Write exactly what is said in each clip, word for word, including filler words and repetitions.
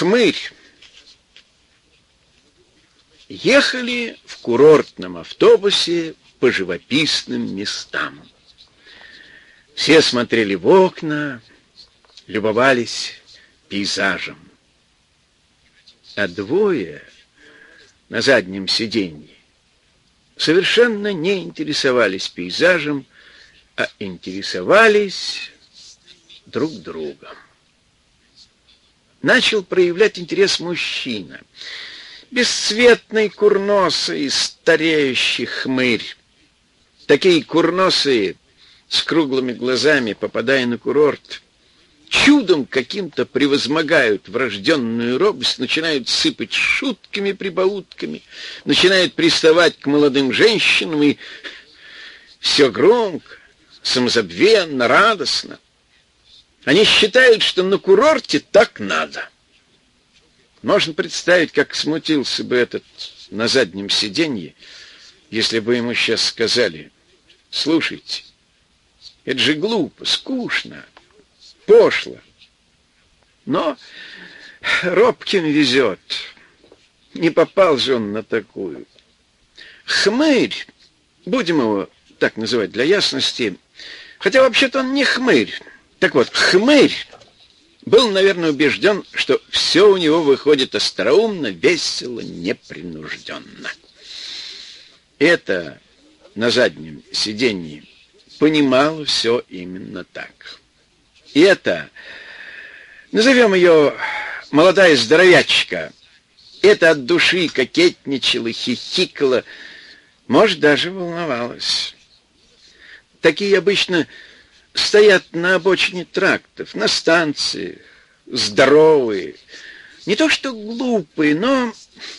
Хмырь. Ехали в курортном автобусе по живописным местам. Все смотрели в окна, любовались пейзажем. А двое на заднем сиденье совершенно не интересовались пейзажем, а интересовались друг другом. Начал проявлять интерес мужчина. Бесцветный, курносый, стареющий хмырь. Такие курносые, с круглыми глазами, попадая на курорт, чудом каким-то превозмогают врожденную робость, начинают сыпать шутками, прибаутками, начинают приставать к молодым женщинам, и все громко, самозабвенно, радостно. Они считают, что на курорте так надо. Можно представить, как смутился бы этот на заднем сиденье, если бы ему сейчас сказали: слушайте, это же глупо, скучно, пошло. Но робким везет. Не попал же он на такую. Хмырь, будем его так называть для ясности, хотя вообще-то он не хмырь. Так вот, хмырь был, наверное, убежден, что все у него выходит остроумно, весело, непринужденно. Это на заднем сиденье понимало все именно так. И это, назовем ее молодая здоровячка, это от души кокетничала, хихикала, может, даже волновалась. Такие обычно стоят на обочине трактов, на станциях, здоровые, не то что глупые, но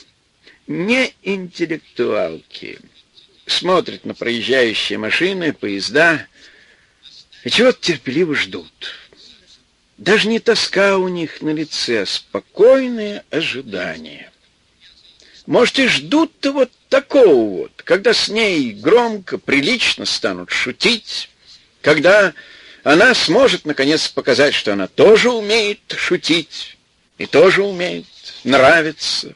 не интеллектуалки. Смотрят на проезжающие машины, поезда, и чего-то терпеливо ждут. Даже не тоска у них на лице, а спокойное ожидание. Может, и ждут-то вот такого вот, когда с ней громко, прилично станут шутить, когда она сможет, наконец, показать, что она тоже умеет шутить и тоже умеет нравиться.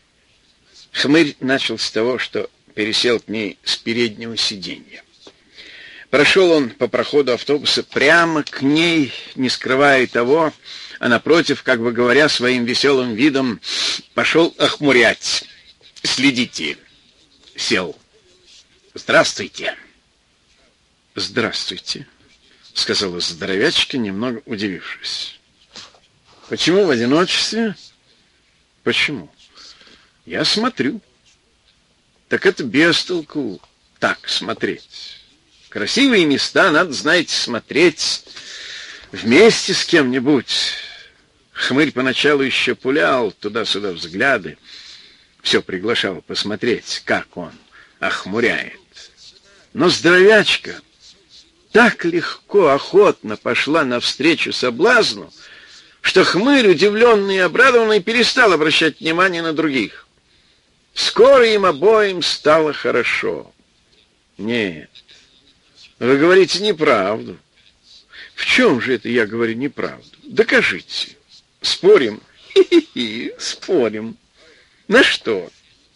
Хмырь начал с того, что пересел к ней с переднего сиденья. Прошел он по проходу автобуса прямо к ней, не скрывая того, а напротив, как бы говоря своим веселым видом, пошел охмурять. «Следите». Сел. «Здравствуйте». «Здравствуйте», — сказала здоровячка, немного удивившись. «Почему в одиночестве?» «Почему?» «Я смотрю». «Так это без толку так смотреть. Красивые места надо, знаете, смотреть вместе с кем-нибудь». Хмырь поначалу еще пулял туда-сюда взгляды, все приглашал посмотреть, как он охмуряет. Но здоровячка так легко, охотно пошла навстречу соблазну, что хмырь, удивленный и обрадованный, перестал обращать внимание на других. Скоро им обоим стало хорошо. Нет, вы говорите неправду. В чем же это я говорю неправду? Докажите. Спорим? Хи-хи-хи, спорим. На что?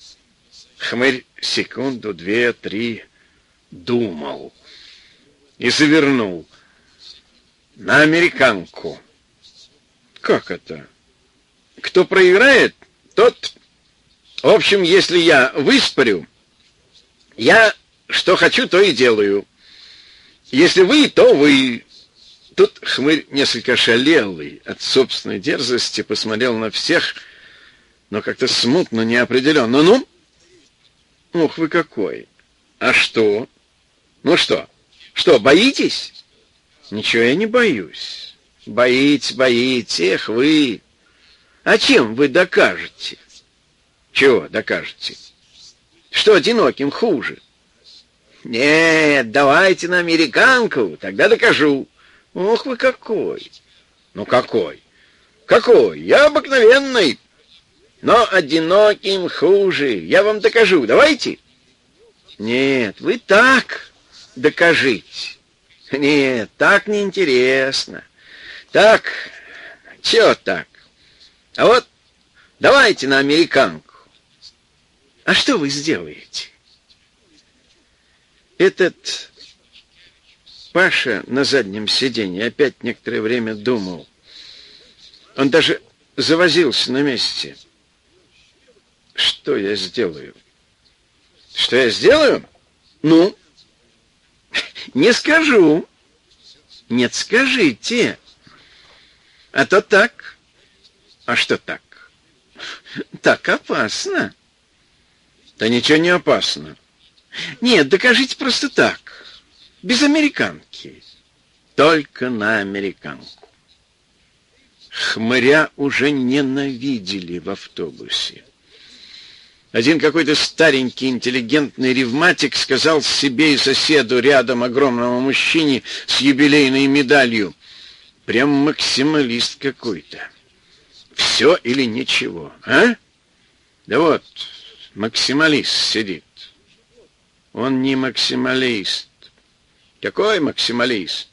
Хмырь секунду, две, три думал и завернул. На американку. Как это? Кто проиграет, тот... В общем, если я выспорю, я что хочу, то и делаю. Если вы, то вы. Тут хмырь, несколько ошалелый от собственной дерзости, посмотрел на всех, но как-то смутно, неопределенно. Ну? Ух, вы какой. А что? Ну что? Что, боитесь? Ничего я не боюсь. Боитесь, боитесь, эх вы. А чем вы докажете? Чего докажете? Что одиноким хуже? Нет, давайте на американку, тогда докажу. Ох вы какой. Ну какой? Какой? Я обыкновенный. Но одиноким хуже. Я вам докажу. Давайте. Нет, вы так докажите. Нет, так неинтересно. Так, чего так? А вот Давайте на американку. А что вы сделаете? Этот Паша на заднем сиденье опять некоторое время думал. Он даже завозился на месте. Что я сделаю? Что я сделаю? Ну, не скажу. Нет, скажите. А то так. А что так? Так опасно. Да ничего не опасно. Нет, докажите просто так. Без американки. Только на американку. Хмыря уже ненавидели в автобусе. Один какой-то старенький интеллигентный ревматик сказал себе и соседу рядом огромному мужчине с юбилейной медалью: прям максималист какой-то. Все или ничего, а? Да вот, максималист сидит. Он не максималист. Какой максималист?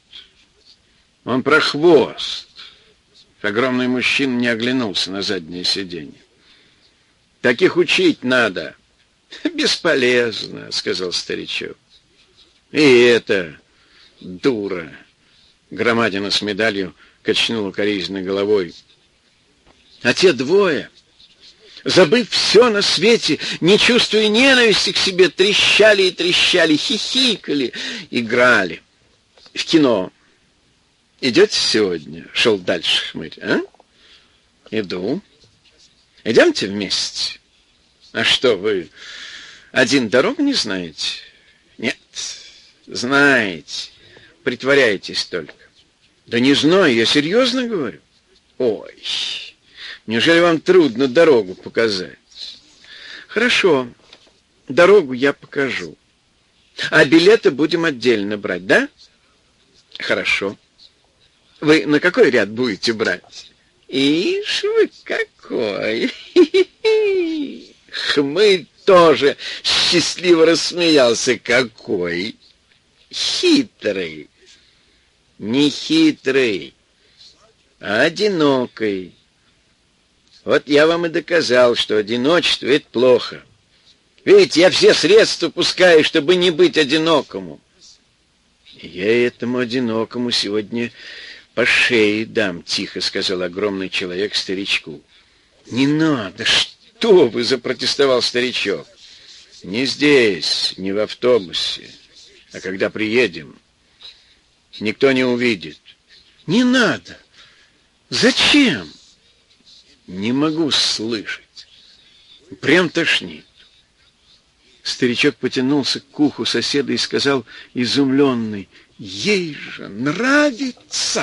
Он про хвост. Огромный мужчина не оглянулся на заднее сиденье. Таких учить надо. Бесполезно, сказал старичок. И это дура. Громадина с медалью качнула укоризненной головой. А те двое, забыв все на свете, не чувствуя ненависти к себе, трещали и трещали, хихикали, играли. В кино. Идете сегодня? Шел дальше Хмырь, а? Иду. Идемте вместе. А что, вы один дорогу не знаете? Нет, знаете. Притворяетесь только. Да не знаю, я серьезно говорю. Ой, неужели вам трудно дорогу показать? Хорошо, дорогу я покажу. А билеты будем отдельно брать, да? Хорошо. Вы на какой ряд будете брать? Ишь вы какой! Хмырь тоже счастливо рассмеялся. Какой хитрый! Не хитрый, а одинокий. Вот я вам и доказал, что одиночество — это плохо. Видите, я все средства пускаю, чтобы не быть одинокому. Я этому одинокому сегодня по шее дам, тихо сказал огромный человек старичку. Не надо, что вы, запротестовал старичок. Не здесь, не в автобусе, а когда приедем. Никто не увидит. Не надо. Зачем? Не могу слышать. Прям тошнит. Старичок потянулся к уху соседа и сказал изумленный: ей же нравится.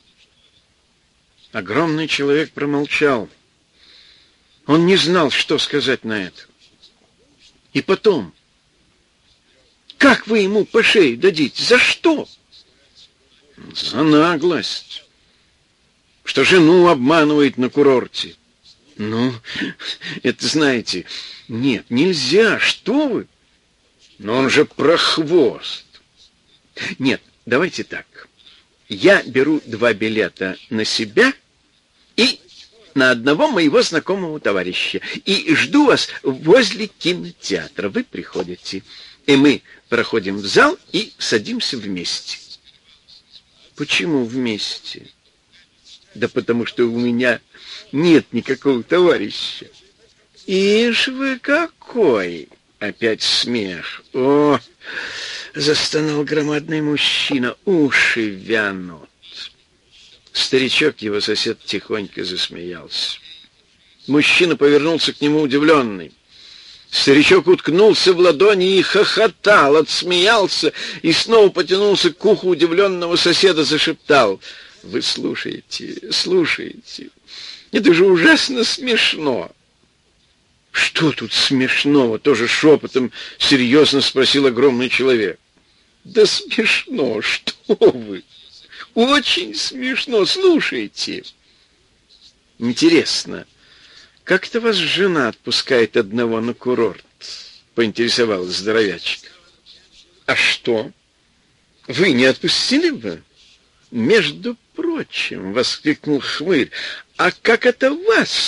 Огромный человек промолчал. Он не знал, что сказать на это. И потом, как вы ему по шее дадите? За что? За наглость. Что жену обманывает на курорте. Ну, это знаете, нет, нельзя, что вы? Но он же про хвост. Нет, давайте так. Я беру два билета на себя и на одного моего знакомого товарища. И жду вас возле кинотеатра. Вы приходите. И мы проходим в зал и садимся вместе. Почему вместе? Да потому что у меня нет никакого товарища. Ишь вы какой! Опять смех. О, застонал громадный мужчина. Уши вянут. Старичок, его сосед, тихонько засмеялся. Мужчина повернулся к нему удивленный. Старичок уткнулся в ладони и хохотал, отсмеялся и снова потянулся к уху удивленного соседа, зашептал: вы слушаете, слушаете. Это же ужасно смешно. Что тут смешного? Тоже шепотом серьезно спросил огромный человек. Да смешно, что вы? Очень смешно, слушайте. Интересно, как это вас жена отпускает одного на курорт? Поинтересовалась здоровячка. А что? Вы не отпустили бы? Между прочим, воскликнул Хмырь, а как это вас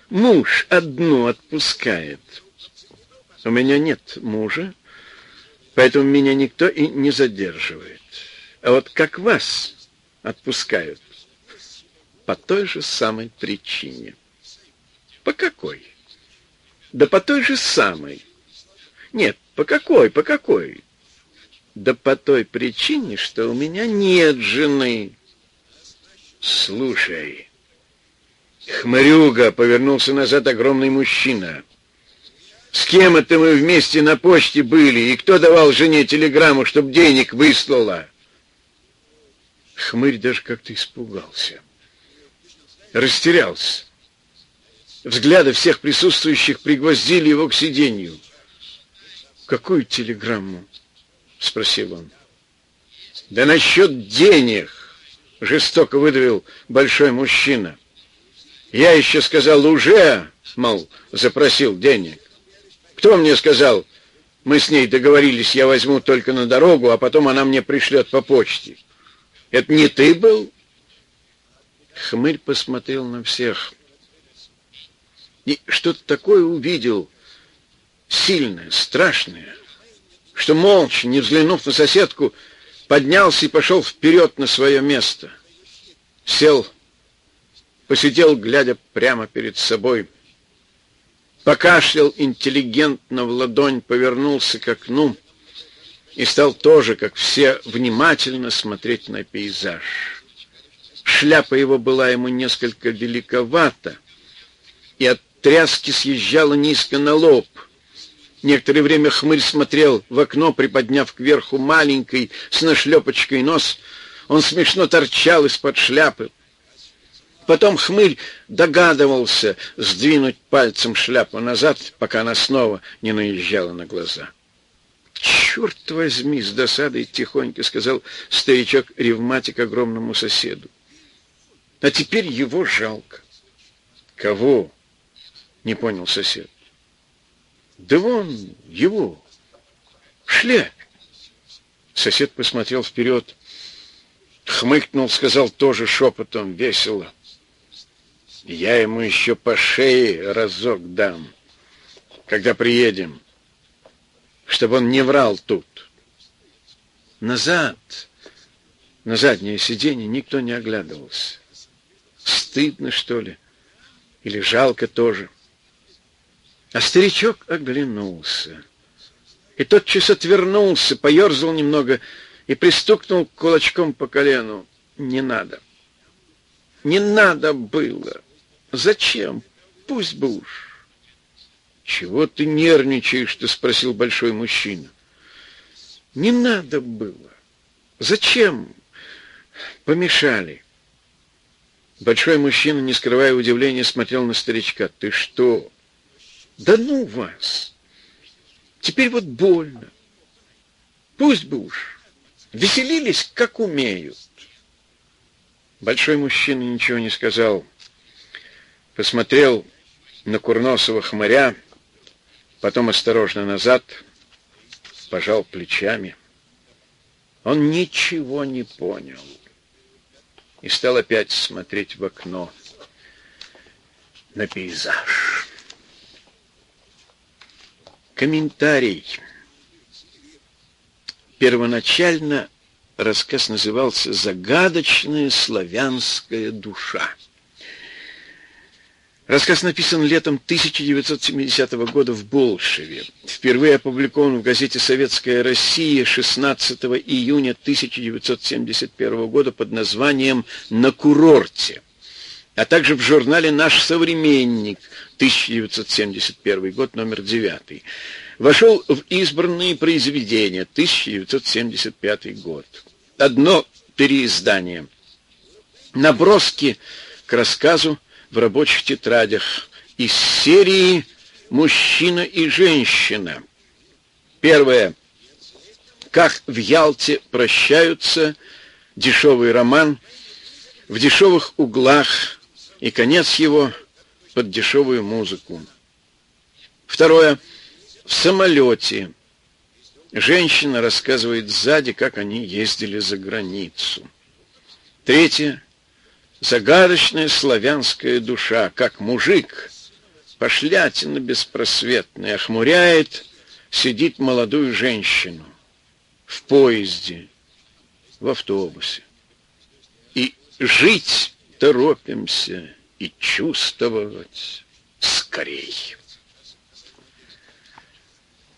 муж одну отпускает. У меня нет мужа, поэтому меня никто и не задерживает. А вот как вас отпускают? По той же самой причине. По какой? Да по той же самой. Нет, по какой, по какой? Да по той причине, что у меня нет жены. Слушай, хмырюга, повернулся назад огромный мужчина. С кем это мы вместе на почте были, и кто давал жене телеграмму, чтоб денег выслала? Хмырь даже как-то испугался. Растерялся. Взгляды всех присутствующих пригвоздили его к сиденью. «Какую телеграмму?» — спросил он. «Да насчет денег!» — жестоко выдавил большой мужчина. «Я еще сказал, уже, мол, запросил денег. Кто мне сказал, мы с ней договорились, я возьму только на дорогу, а потом она мне пришлет по почте? Это не ты был?» Хмырь посмотрел на всех и что-то такое увидел, сильное, страшное, что молча, не взглянув на соседку, поднялся и пошел вперед на свое место. Сел, посидел, глядя прямо перед собой, покашлял интеллигентно в ладонь, повернулся к окну и стал тоже, как все, внимательно смотреть на пейзаж. Шляпа его была ему несколько великовата, и от тряски съезжала низко на лоб. Некоторое время Хмырь смотрел в окно, приподняв кверху маленький с нашлепочкой нос. Он смешно торчал из-под шляпы. Потом Хмырь догадывался сдвинуть пальцем шляпу назад, пока она снова не наезжала на глаза. «Черт возьми!» — с досадой тихонько сказал старичок-ревматик огромному соседу. «А теперь его жалко». «Кого?» — не понял сосед. «Да вон его, в шляпе». Сосед посмотрел вперед, хмыкнул, сказал тоже шепотом, весело: «Я ему еще по шее разок дам, когда приедем, чтобы он не врал тут». Назад, на заднее сиденье никто не оглядывался. Стыдно, что ли, или жалко тоже. А старичок оглянулся и тотчас отвернулся, поерзал немного и пристукнул кулачком по колену. «Не надо, не надо было. Зачем? Пусть бы уж». «Чего ты нервничаешь-то?» — спросил большой мужчина. «Не надо было. Зачем? Помешали». Большой мужчина, не скрывая удивления, смотрел на старичка. «Ты что?» «Да ну вас! Теперь вот больно. Пусть бы уж. Веселились, как умеют». Большой мужчина ничего не сказал. Посмотрел на курносого хмыря, потом осторожно назад, пожал плечами. Он ничего не понял и стал опять смотреть в окно на пейзаж. Комментарий. Первоначально рассказ назывался «Загадочная славянская душа». Рассказ написан летом тысяча девятьсот семидесятого года в Болшеве. Впервые опубликован в газете «Советская Россия» шестнадцатого июня тысяча девятьсот семьдесят первого года под названием «На курорте», а также в журнале «Наш современник», тысяча девятьсот семьдесят первый год, номер девятый. Вошел в избранные произведения, тысяча девятьсот семьдесят пятый год. Одно переиздание. Наброски к рассказу в рабочих тетрадях из серии «Мужчина и женщина». Первое. «Как в Ялте прощаются», дешевый роман в дешевых углах, и конец его под дешевую музыку. Второе. В самолете. Женщина рассказывает сзади, как они ездили за границу. Третье. Загадочная славянская душа, как мужик Пошлятина беспросветная охмуряет, сидит молодую женщину в поезде, в автобусе. И жить торопимся, и чувствовать скорей.